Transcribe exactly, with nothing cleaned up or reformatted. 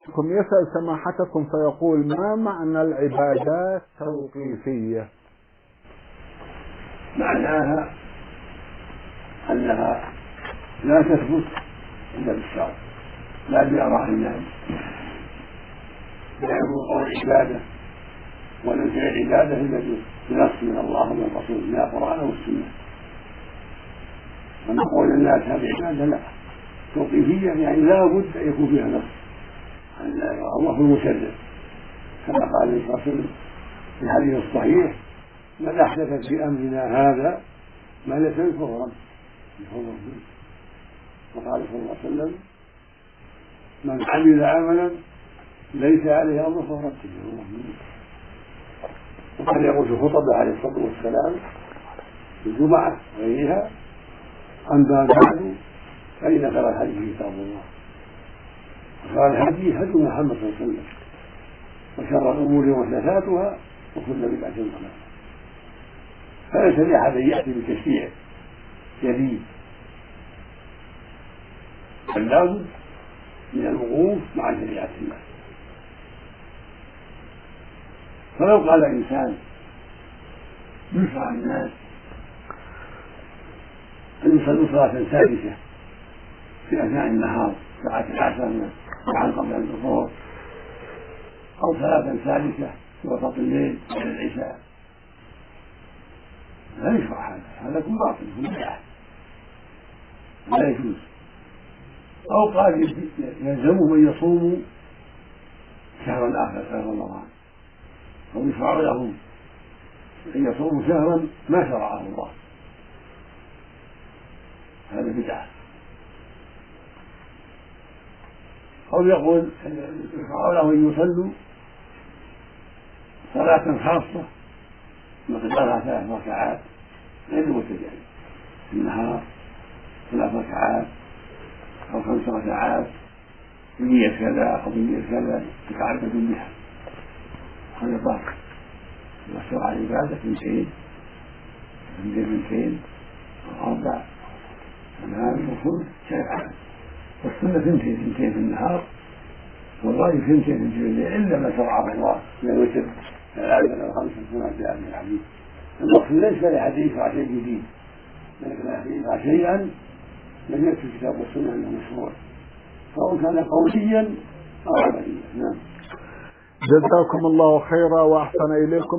يسأل سماحتكم فيقول: ما معنى العبادات التوقيفية؟ معناها أنها لا تثبت إلا بالشرع لا بآراء الناس، لا يكون قول عبادة ولا فعل عبادة إلا بنص من الله ومن الرسول من القرآن والسنة. أما قول الناس هذه عبادة لا، توقيفية يعني لا بد أن يكون فيها نص، الله المشرع كما قال عليه الصلاة والسلام في الحديث الصحيح: من أحدث في أمرنا هذا ما ليس كفرا. وقال صلى الله عليه وسلم: من عمل عملا ليس عليه أمر فهو رد. وقال يقول في خطبه عليه الصلاة والسلام في الجمعة وغيرها: أما بعد فإن خير الحديث كتاب الله وخير الهدي هدي محمد صلى الله عليه وسلم وشر الأمور محدثاتها وكل بدعة ضلالة. فليس لأحد أن يأتي بتشريع جديد، بل لابد من الوقوف مع شريعة الله. فلو قال إنسان يشرع الناس أن يصلوا صلاة سادسة في أثناء النهار ساعة العشر ساعة قبل الظهر، أو صلاة ثالثة في وسط الليل بعد العشاء، لا يشرع هذا، هذا يكون باطل يكون بدعة لا يجوز. أو قال يلزمهم أن يصوموا شهرا آخر شهر رمضان، أو يشرع لهم أن يصوموا شهرا ما شرعه الله، هذا بدعة. أو يقول يشرع لهم أن يصلوا صلاة خاصة مقدارها ثلاث ركعات غير متجانس في النهار، ثلاث ركعات أو خمس ركعات بنية كذا أو بنية كذا تتعبد بها، هذا باطل. وشرع العبادة اثنتين اثنتين أو أربع ثمان وخمس سبعة، والسنة اثنتين اثنتين في النهار والرأي اثنتين اثنتين في الليل إلا ما شرعه الله من الوتر ثلاثة أو خمسة كما جاء من الحديث. المقصود ليس لأحد يشرع شيء جديد، لكن أحد يشرع شيئا لم يكن الكتاب والسنة أنه مشروع سواء كان قوليا أو عمليا. نعم. جزاكم الله خيرا وأحسن إليكم.